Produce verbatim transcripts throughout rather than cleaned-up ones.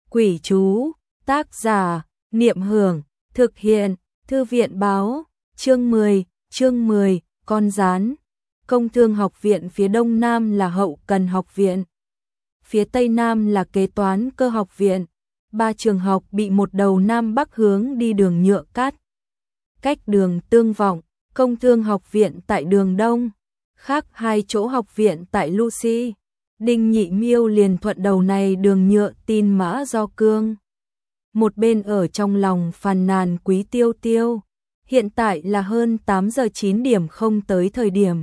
Quỷ chú, tác giả, Niệm Hưởng, thực hiện, Thư viện Báo, chương mười, chương mười, con rán. Công thương học viện phía đông nam là hậu cần học viện, phía tây nam là kế toán cơ học viện. Ba trường học bị một đầu nam bắc hướng đi đường nhựa cắt. Cách đường Tương Vọng, công thương học viện tại đường đông, khác hai chỗ học viện tại Lucy. Đinh Nhị Miêu liền thuận đầu này đường nhựa tin Mã Do Cương. Một bên ở trong lòng phàn nàn Quý Tiêu Tiêu, hiện tại là hơn tám giờ chín điểm không tới thời điểm.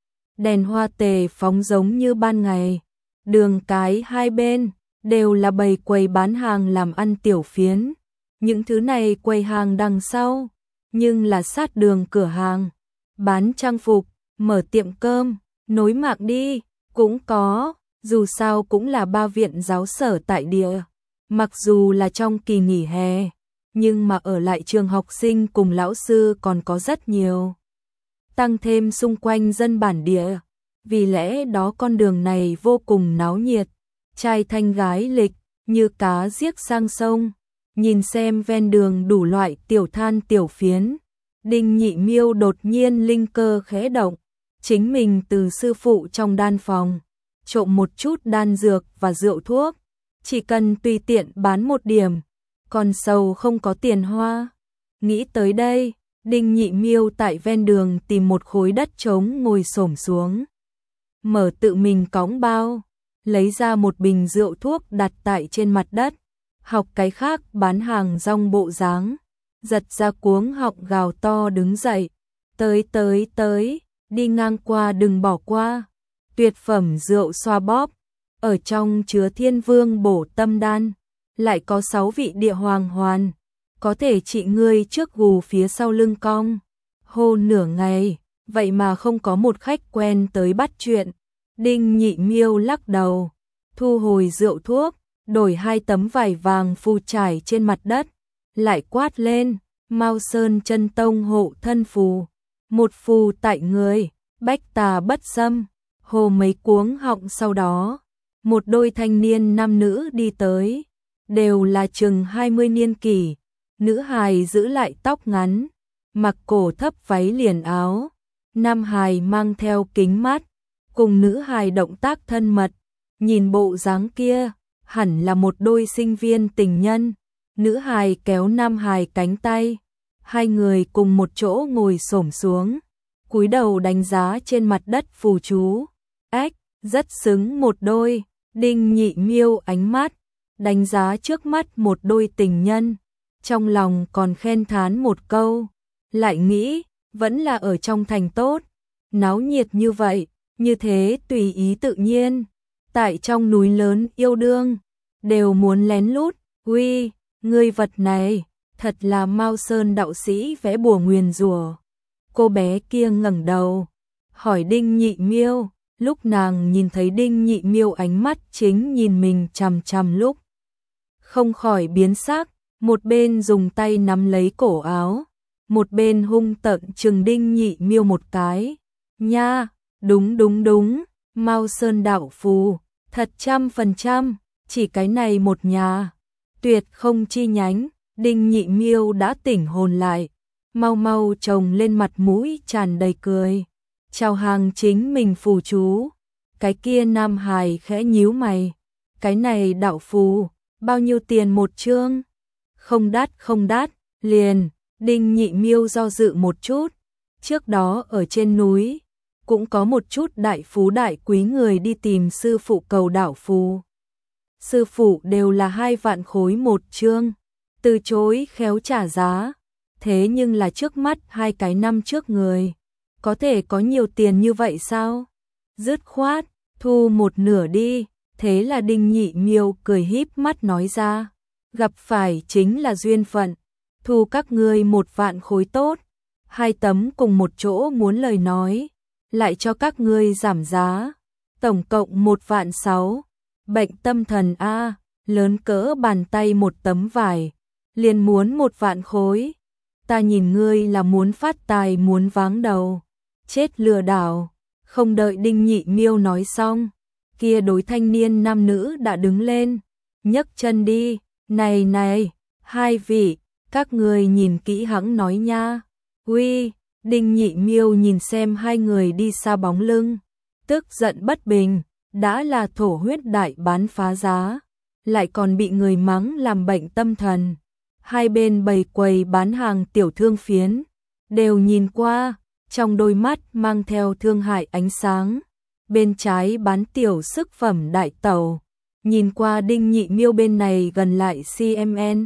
Đèn hoa tề phóng giống như ban ngày, đường cái hai bên đều là bầy quầy bán hàng làm ăn tiểu phiến. Những thứ này quầy hàng đằng sau, nhưng là sát đường cửa hàng, bán trang phục, mở tiệm cơm, nối mạng đi, cũng có, dù sao cũng là ba viện giáo sở tại địa. Mặc dù là trong kỳ nghỉ hè, nhưng mà ở lại trường học sinh cùng lão sư còn có rất nhiều. Tăng thêm xung quanh dân bản địa, vì lẽ đó con đường này vô cùng náo nhiệt. Trai thanh gái lịch, như cá giết sang sông. Nhìn xem ven đường đủ loại tiểu than tiểu phiến, Đinh Nhị Miêu đột nhiên linh cơ khẽ động. Chính mình từ sư phụ trong đan phòng trộm một chút đan dược và rượu thuốc, chỉ cần tùy tiện bán một điểm, còn sầu không có tiền hoa. Nghĩ tới đây, Đinh Nhị Miêu tại ven đường tìm một khối đất trống ngồi xổm xuống, mở tự mình cõng bao, lấy ra một bình rượu thuốc đặt tại trên mặt đất, học cái khác bán hàng rong bộ dáng, giật ra cuống họng gào to đứng dậy, tới tới tới, đi ngang qua đừng bỏ qua, tuyệt phẩm rượu xoa bóp, ở trong chứa thiên vương bổ tâm đan, lại có sáu vị địa hoàng hoàn, có thể trị ngươi trước gù phía sau lưng cong. Hô nửa ngày, vậy mà không có một khách quen tới bắt chuyện. Đinh Nhị Miêu lắc đầu, thu hồi rượu thuốc, đổi hai tấm vải vàng phù trải trên mặt đất, lại quát lên, Mao Sơn Chân Tông hộ thân phù, một phù tại người, bách tà bất xâm. Hồ mấy cuống họng sau đó, một đôi thanh niên nam nữ đi tới, đều là chừng hai mươi niên kỷ, nữ hài giữ lại tóc ngắn, mặc cổ thấp váy liền áo, nam hài mang theo kính mát, cùng nữ hài động tác thân mật, nhìn bộ dáng kia, hẳn là một đôi sinh viên tình nhân. Nữ hài kéo nam hài cánh tay, hai người cùng một chỗ ngồi xổm xuống, cúi đầu đánh giá trên mặt đất phù chú. Ếch, rất xứng một đôi. Đinh Nhị Miêu ánh mắt đánh giá trước mắt một đôi tình nhân, trong lòng còn khen thán một câu, lại nghĩ, vẫn là ở trong thành tốt, náo nhiệt như vậy, như thế tùy ý tự nhiên, tại trong núi lớn yêu đương, đều muốn lén lút. Uy, ngươi vật này, thật là Mao Sơn đạo sĩ vẽ bùa nguyền rủa. Cô bé kia ngẩng đầu, hỏi Đinh Nhị Miêu, lúc nàng nhìn thấy Đinh Nhị Miêu ánh mắt chính nhìn mình chằm chằm lúc, không khỏi biến sắc, một bên dùng tay nắm lấy cổ áo, một bên hung tợn trừng Đinh Nhị Miêu một cái. Nha, đúng đúng đúng, Mao Sơn đạo phù, thật trăm phần trăm, chỉ cái này một nhà, tuyệt không chi nhánh. Đinh Nhị Miêu đã tỉnh hồn lại, mau mau trồng lên mặt mũi tràn đầy cười, chào hàng chính mình phù chú. Cái kia nam hài khẽ nhíu mày, cái này đạo phù, bao nhiêu tiền một chương? Không đắt không đắt, liền. Đinh Nhị Miêu do dự một chút, trước đó ở trên núi cũng có một chút đại phú đại quý người đi tìm sư phụ cầu đạo phù, sư phụ đều là hai vạn khối một chương, từ chối khéo trả giá. Thế nhưng là trước mắt hai cái năm trước người, có thể có nhiều tiền như vậy sao? Dứt khoát, thu một nửa đi. Thế là Đinh Nhị Miêu cười híp mắt nói ra, gặp phải chính là duyên phận, thu các ngươi một vạn khối tốt, hai tấm cùng một chỗ muốn lời nói, lại cho các ngươi giảm giá, tổng cộng một vạn sáu. Bệnh tâm thần a, lớn cỡ bàn tay một tấm vải, liền muốn một vạn khối. Ta nhìn ngươi là muốn phát tài muốn váng đầu, chết lừa đảo. Không đợi Đinh Nhị Miêu nói xong, kia đối thanh niên nam nữ đã đứng lên, nhấc chân đi, Này này, hai vị, các người nhìn kỹ hẵng nói nha. Uy, Đinh Nhị Miêu nhìn xem hai người đi xa bóng lưng, tức giận bất bình, đã là thổ huyết đại bán phá giá, lại còn bị người mắng làm bệnh tâm thần. Hai bên bày quầy bán hàng tiểu thương phiến, đều nhìn qua, trong đôi mắt mang theo thương hại ánh sáng. Bên trái bán tiểu sức phẩm đại tàu, nhìn qua Đinh Nhị Miêu bên này gần lại xê em en.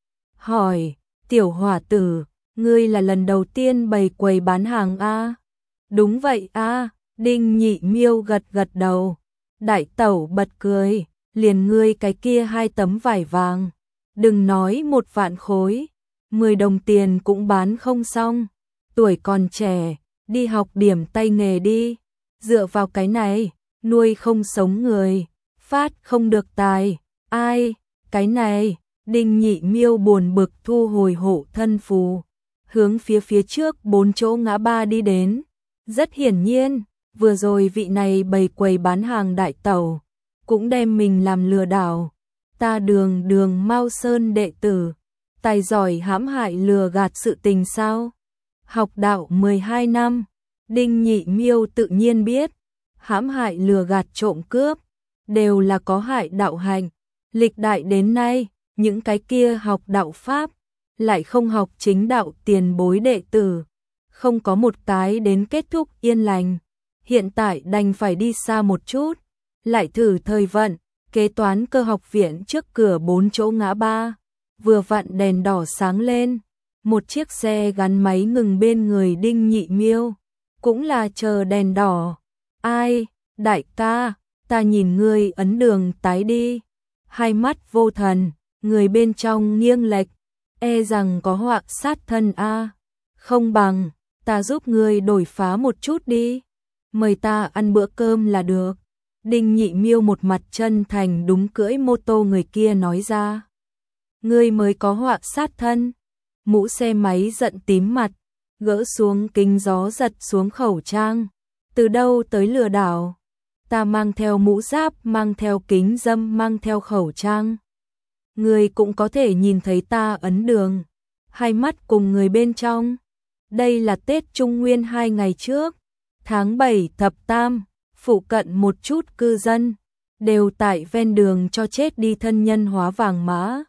Hỏi, tiểu hỏa tử, ngươi là lần đầu tiên bày quầy bán hàng a? Đúng vậy a, Đinh Nhị Miêu gật gật đầu. Đại tẩu bật cười, liền ngươi cái kia hai tấm vải vàng, đừng nói một vạn khối, mười đồng tiền cũng bán không xong. Tuổi còn trẻ, đi học điểm tay nghề đi, dựa vào cái này, nuôi không sống người, phát không được tài. Ai, cái này, Đinh Nhị Miêu buồn bực thu hồi hộ thân phù, hướng phía phía trước bốn chỗ ngã ba đi đến. Rất hiển nhiên, vừa rồi vị này bày quầy bán hàng đại tẩu, cũng đem mình làm lừa đảo. Ta đường đường Mao Sơn đệ tử, tài giỏi hãm hại lừa gạt sự tình sao? Học đạo mười hai năm, Đinh Nhị Miêu tự nhiên biết, hãm hại lừa gạt trộm cướp, đều là có hại đạo hành. Lịch đại đến nay, những cái kia học đạo Pháp, lại không học chính đạo tiền bối đệ tử, không có một cái đến kết thúc yên lành. Hiện tại đành phải đi xa một chút, lại thử thời vận, kế toán cơ học viện trước cửa bốn chỗ ngã ba, vừa vặn đèn đỏ sáng lên, một chiếc xe gắn máy ngừng bên người Đinh Nhị Miêu, cũng là chờ đèn đỏ. Ai, đại ca, ta nhìn ngươi ấn đường tái đi, hai mắt vô thần, người bên trong nghiêng lệch, e rằng có họa sát thân a. Không bằng, ta giúp ngươi đổi phá một chút đi, mời ta ăn bữa cơm là được. Đinh Nhị Miêu một mặt chân thành đúng cưỡi mô tô người kia nói ra. Ngươi mới có họa sát thân. Mũ xe máy giận tím mặt, gỡ xuống kính gió giật xuống khẩu trang. Từ đâu tới lừa đảo? Ta mang theo mũ giáp, mang theo kính dâm, mang theo khẩu trang. Ngươi cũng có thể nhìn thấy ta ấn đường, hai mắt cùng người bên trong. Đây là Tết Trung Nguyên hai ngày trước, tháng bảy thập tam, phụ cận một chút cư dân, đều tại ven đường cho chết đi thân nhân hóa vàng mã.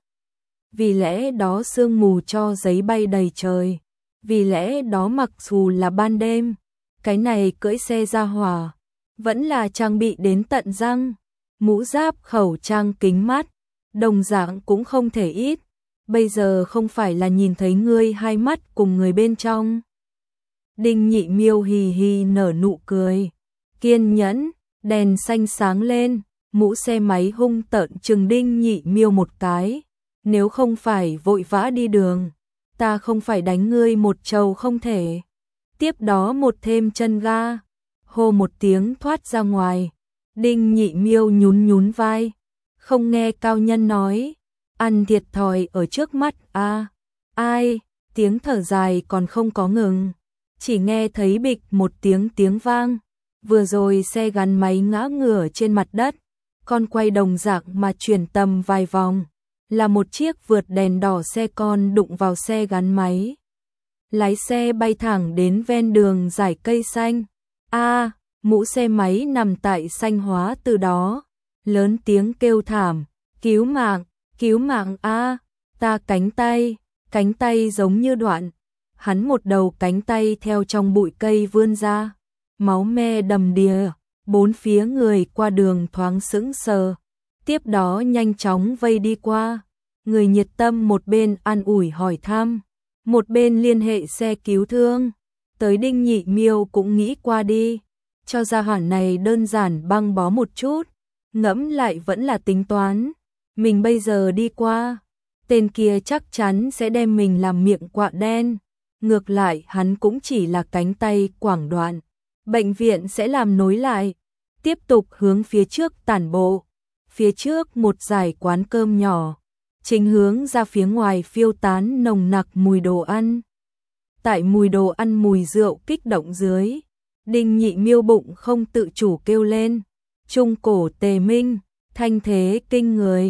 Vì lẽ đó sương mù cho giấy bay đầy trời, vì lẽ đó mặc dù là ban đêm, cái này cưỡi xe ra hỏa, vẫn là trang bị đến tận răng, mũ giáp, khẩu trang, kính mắt, đồng dạng cũng không thể ít. Bây giờ không phải là nhìn thấy ngươi hai mắt cùng người bên trong. Đinh Nhị Miêu hì hì nở nụ cười, kiên nhẫn, đèn xanh sáng lên, mũ xe máy hung tợn chừng Đinh Nhị Miêu một cái. Nếu không phải vội vã đi đường, ta không phải đánh ngươi một trầu không thể. Tiếp đó một thêm chân ga, hô một tiếng thoát ra ngoài. Đinh Nhị Miêu nhún nhún vai, không nghe cao nhân nói, ăn thiệt thòi ở trước mắt a. À, ai, tiếng thở dài còn không có ngừng, chỉ nghe thấy bịch một tiếng tiếng vang. Vừa rồi xe gắn máy ngã ngửa trên mặt đất, con quay đồng dạng mà chuyển tầm vài vòng, là một chiếc vượt đèn đỏ xe con đụng vào xe gắn máy. Lái xe bay thẳng đến ven đường dải cây xanh. A, à, mũ xe máy nằm tại xanh hóa từ đó, lớn tiếng kêu thảm, cứu mạng, cứu mạng a, à, ta cánh tay, cánh tay giống như đoạn. Hắn một đầu cánh tay theo trong bụi cây vươn ra, máu me đầm đìa, bốn phía người qua đường thoáng sững sờ, tiếp đó nhanh chóng vây đi qua. Người nhiệt tâm một bên an ủi hỏi thăm, một bên liên hệ xe cứu thương. Tới Đinh Nhị Miêu cũng nghĩ qua đi, cho ra hỏa này đơn giản băng bó một chút, ngẫm lại vẫn là tính toán. Mình bây giờ đi qua, tên kia chắc chắn sẽ đem mình làm miệng quạ đen. Ngược lại hắn cũng chỉ là cánh tay quảng đoạn, bệnh viện sẽ làm nối lại. Tiếp tục hướng phía trước tản bộ, phía trước một dải quán cơm nhỏ, chính hướng ra phía ngoài phiêu tán nồng nặc mùi đồ ăn. Tại mùi đồ ăn mùi rượu kích động dưới, Đinh Nhị Miêu bụng không tự chủ kêu lên, trung cổ tề minh, thanh thế kinh người.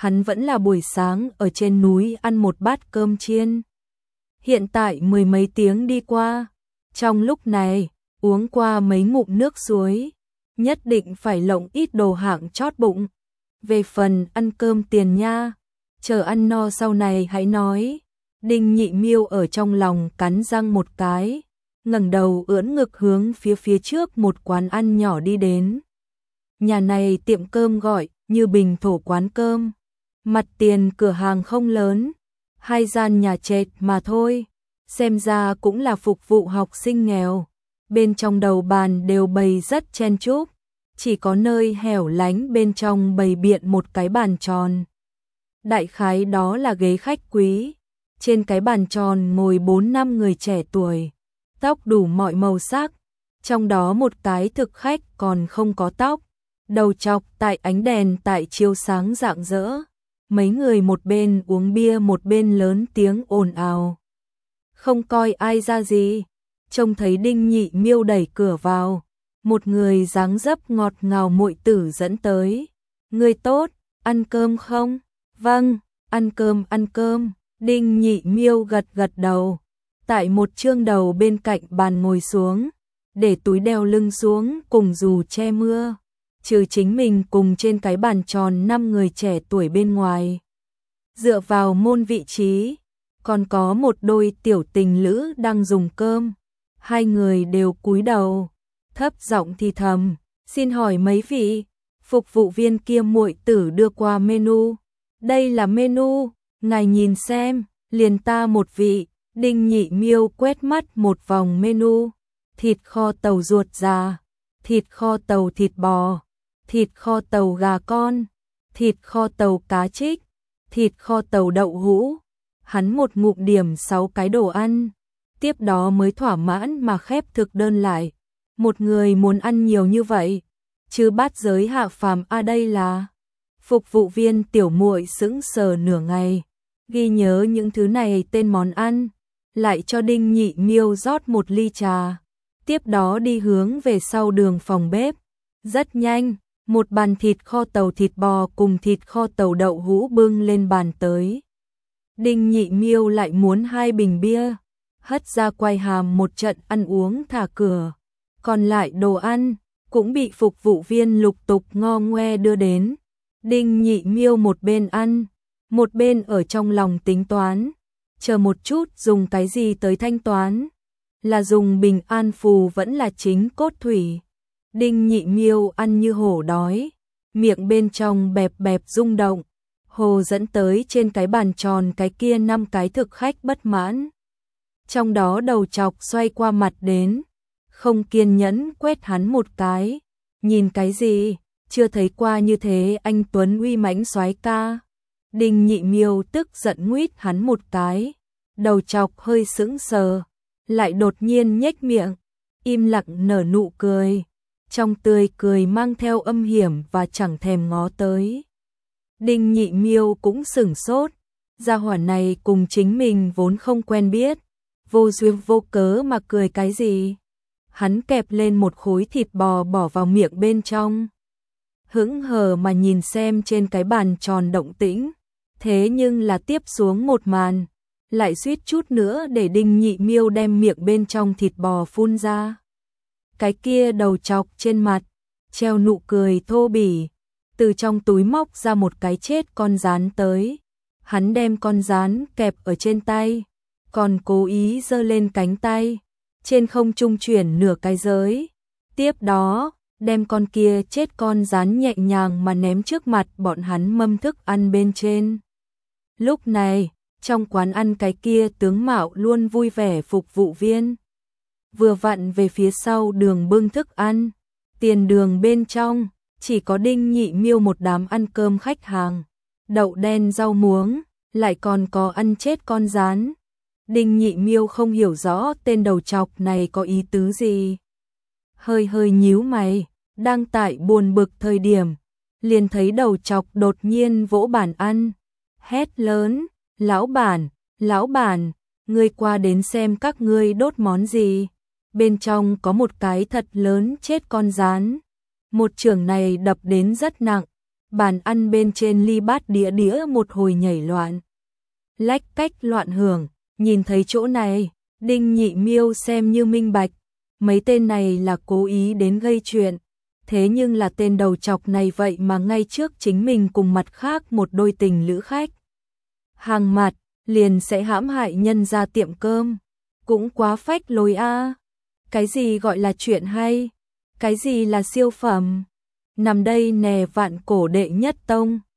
hắn vẫn là buổi sáng ở trên núi ăn một bát cơm chiên. Hiện tại mười mấy tiếng đi qua, trong lúc này, uống qua mấy ngụm nước suối, nhất định phải lộng ít đồ hạng chót bụng. Về phần ăn cơm tiền nha, chờ ăn no sau này hãy nói. Đinh Nhị Miêu ở trong lòng cắn răng một cái, ngẩng đầu ưỡn ngực hướng phía phía trước một quán ăn nhỏ đi đến. Nhà này tiệm cơm gọi như bình thổ quán cơm, mặt tiền cửa hàng không lớn, hai gian nhà trệt mà thôi, xem ra cũng là phục vụ học sinh nghèo. Bên trong đầu bàn đều bày rất chen chúc, chỉ có nơi hẻo lánh bên trong bày biện một cái bàn tròn. Đại khái đó là ghế khách quý, trên cái bàn tròn ngồi bốn năm người trẻ tuổi, tóc đủ mọi màu sắc, trong đó một cái thực khách còn không có tóc, đầu chọc tại ánh đèn tại chiếu sáng rạng rỡ. Mấy người một bên uống bia một bên lớn tiếng ồn ào, không coi ai ra gì. Trông thấy Đinh Nhị Miêu đẩy cửa vào, một người dáng dấp ngọt ngào muội tử dẫn tới. Người tốt, ăn cơm không? Vâng, ăn cơm ăn cơm. Đinh Nhị Miêu gật gật đầu, tại một chương đầu bên cạnh bàn ngồi xuống, để túi đeo lưng xuống cùng dù che mưa. Trừ chính mình cùng trên cái bàn tròn năm người trẻ tuổi bên ngoài, dựa vào môn vị trí, còn có một đôi tiểu tình lữ đang dùng cơm. Hai người đều cúi đầu, thấp giọng thì thầm, xin hỏi mấy vị. Phục vụ viên kia muội tử đưa qua menu. Đây là menu, ngài nhìn xem, liền ta một vị. Đinh Nhị Miêu quét mắt một vòng menu, thịt kho tàu ruột già, thịt kho tàu thịt bò, thịt kho tàu gà con, thịt kho tàu cá trích, thịt kho tàu đậu hũ. Hắn một ngụm điểm sáu cái đồ ăn, tiếp đó mới thỏa mãn mà khép thực đơn lại. Một người muốn ăn nhiều như vậy, chứ bát giới hạ phàm a đây là. Phục vụ viên tiểu muội sững sờ nửa ngày, ghi nhớ những thứ này tên món ăn, lại cho Đinh Nhị Miêu rót một ly trà, tiếp đó đi hướng về sau đường phòng bếp. Rất nhanh, một bàn thịt kho tàu thịt bò cùng thịt kho tàu đậu hũ bưng lên bàn tới. Đinh Nhị Miêu lại muốn hai bình bia, hất ra quay hàm một trận ăn uống thả cửa. Còn lại đồ ăn cũng bị phục vụ viên lục tục ngo ngoe đưa đến. Đinh Nhị Miêu một bên ăn, một bên ở trong lòng tính toán, chờ một chút dùng cái gì tới thanh toán, là dùng bình an phù vẫn là chính cốt thủy. Đinh Nhị Miêu ăn như hổ đói, miệng bên trong bẹp bẹp rung động, hồ dẫn tới trên cái bàn tròn cái kia năm cái thực khách bất mãn. Trong đó đầu chọc xoay qua mặt đến, không kiên nhẫn quét hắn một cái. Nhìn cái gì, chưa thấy qua như thế anh tuấn uy mãnh soái ca. Đinh Nhị Miêu tức giận nguýt hắn một cái, đầu chọc hơi sững sờ, lại đột nhiên nhếch miệng, im lặng nở nụ cười, trong tươi cười mang theo âm hiểm và chẳng thèm ngó tới. Đinh Nhị Miêu cũng sửng sốt, gia hỏa này cùng chính mình vốn không quen biết, vô duyên vô cớ mà cười cái gì. Hắn kẹp lên một khối thịt bò bỏ vào miệng bên trong, hững hờ mà nhìn xem trên cái bàn tròn động tĩnh, thế nhưng là tiếp xuống một màn, lại suýt chút nữa để Đinh Nhị Miêu đem miệng bên trong thịt bò phun ra. Cái kia đầu chọc trên mặt treo nụ cười thô bỉ, từ trong túi móc ra một cái chết con rán tới. Hắn đem con rán kẹp ở trên tay, còn cố ý giơ lên cánh tay, trên không trung chuyển nửa cái giới. Tiếp đó, đem con kia chết con rán nhẹ nhàng mà ném trước mặt bọn hắn mâm thức ăn bên trên. Lúc này, trong quán ăn cái kia tướng mạo luôn vui vẻ phục vụ viên, vừa vặn về phía sau đường bưng thức ăn, tiền đường bên trong, chỉ có Đinh Nhị Miêu một đám ăn cơm khách hàng, đậu đen rau muống, lại còn có ăn chết con rán. Đinh Nhị Miêu không hiểu rõ tên đầu chọc này có ý tứ gì, hơi hơi nhíu mày, đang tại buồn bực thời điểm, liền thấy đầu chọc đột nhiên vỗ bàn ăn, hét lớn, lão bản, lão bản, ngươi qua đến xem các ngươi đốt món gì. Bên trong có một cái thật lớn chết con rán. Một chưởng này đập đến rất nặng, bàn ăn bên trên ly bát đĩa đĩa một hồi nhảy loạn. Lách cách loạn hưởng, nhìn thấy chỗ này, Đinh Nhị Miêu xem như minh bạch, mấy tên này là cố ý đến gây chuyện, thế nhưng là tên đầu chọc này vậy mà ngay trước chính mình cùng mặt khác một đôi tình lữ khách. Hàng mặt, liền sẽ hãm hại nhân ra tiệm cơm, cũng quá phách lối a. Cái gì gọi là chuyện hay? Cái gì là siêu phẩm? Nằm đây nè vạn cổ đệ nhất tông.